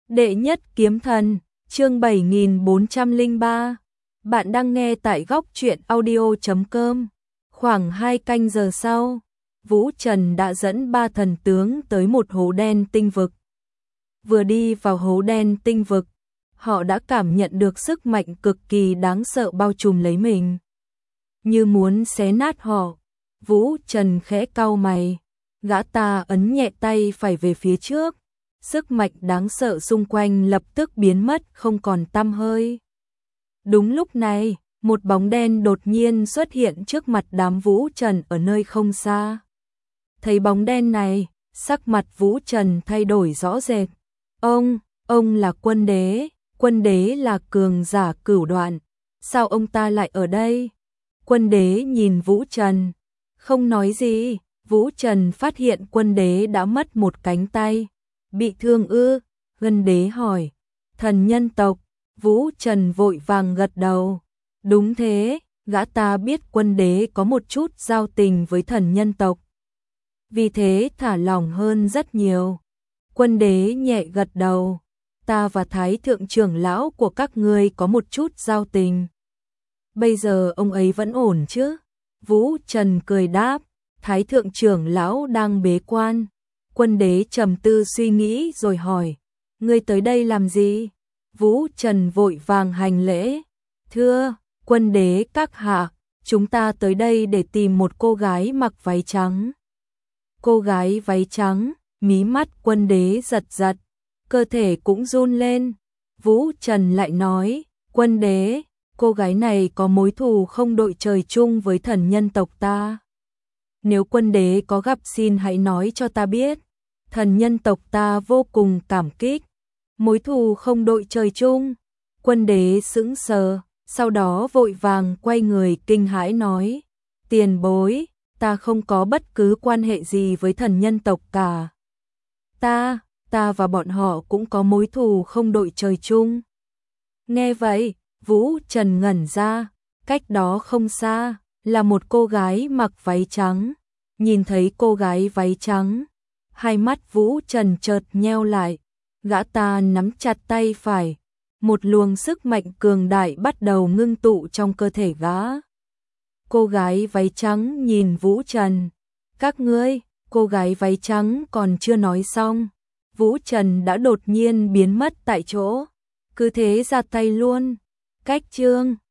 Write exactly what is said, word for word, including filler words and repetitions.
Đệ nhất kiếm thần, chương bảy nghìn bốn trăm lẻ ba. Bạn đang nghe tại góc truyện audio chấm com. Khoảng hai canh giờ sau, Vũ Trần đã dẫn ba thần tướng tới một hố đen tinh vực. Vừa đi vào hố đen tinh vực, họ đã cảm nhận được sức mạnh cực kỳ đáng sợ bao trùm lấy mình, như muốn xé nát họ. Vũ Trần khẽ cau mày, gã ta ấn nhẹ tay phải về phía trước. Sức mạnh đáng sợ xung quanh lập tức biến mất không còn tăm hơi. Đúng lúc này, một bóng đen đột nhiên xuất hiện trước mặt đám Vũ Trần ở nơi không xa. Thấy bóng đen này, sắc mặt Vũ Trần thay đổi rõ rệt. Ông, ông là Quân Đế, Quân Đế là cường giả cửu đoạn. Sao ông ta lại ở đây? Quân Đế nhìn Vũ Trần, không nói gì. Vũ Trần phát hiện Quân Đế đã mất một cánh tay. Bị thương ư? Quân Đế hỏi. Thần nhân tộc. Vũ Trần vội vàng gật đầu. Đúng thế, gã ta biết Quân Đế có một chút giao tình với thần nhân tộc, vì thế thả lỏng hơn rất nhiều. Quân Đế nhẹ gật đầu. Ta và Thái thượng trưởng lão của các ngươi có một chút giao tình. Bây giờ ông ấy vẫn ổn chứ? Vũ Trần cười đáp. Thái thượng trưởng lão đang bế quan. Quân Đế trầm tư suy nghĩ rồi hỏi, ngươi tới đây làm gì? Vũ Trần vội vàng hành lễ. Thưa, Quân Đế các hạ, chúng ta tới đây để tìm một cô gái mặc váy trắng. Cô gái váy trắng, mí mắt Quân Đế giật giật, cơ thể cũng run lên. Vũ Trần lại nói, Quân Đế, cô gái này có mối thù không đội trời chung với thần nhân tộc ta. Nếu Quân Đế có gặp xin hãy nói cho ta biết. Thần nhân tộc ta vô cùng cảm kích. Mối thù không đội trời chung. Quân Đế sững sờ, sau đó vội vàng quay người kinh hãi nói, tiền bối, ta không có bất cứ quan hệ gì với thần nhân tộc cả. Ta, ta và bọn họ cũng có mối thù không đội trời chung. Nghe vậy, Vũ Trần ngẩn ra, cách đó không xa là một cô gái mặc váy trắng. Nhìn thấy cô gái váy trắng, hai mắt Vũ Trần chợt nheo lại, gã ta nắm chặt tay phải, một luồng sức mạnh cường đại bắt đầu ngưng tụ trong cơ thể gã. Cô gái váy trắng nhìn Vũ Trần, các ngươi, cô gái váy trắng còn chưa nói xong, Vũ Trần đã đột nhiên biến mất tại chỗ, cứ thế ra tay luôn. Cách chương